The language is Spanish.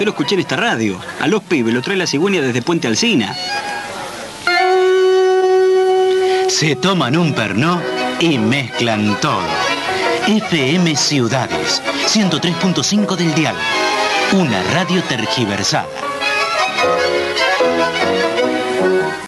Yo lo escuché en esta radio. A los pibes lo trae la cigüeña desde Puente Alsina. Se toman un Pernod y mezclan todo. FM Ciudades, 103.5 del dial. Una radio tergiversada.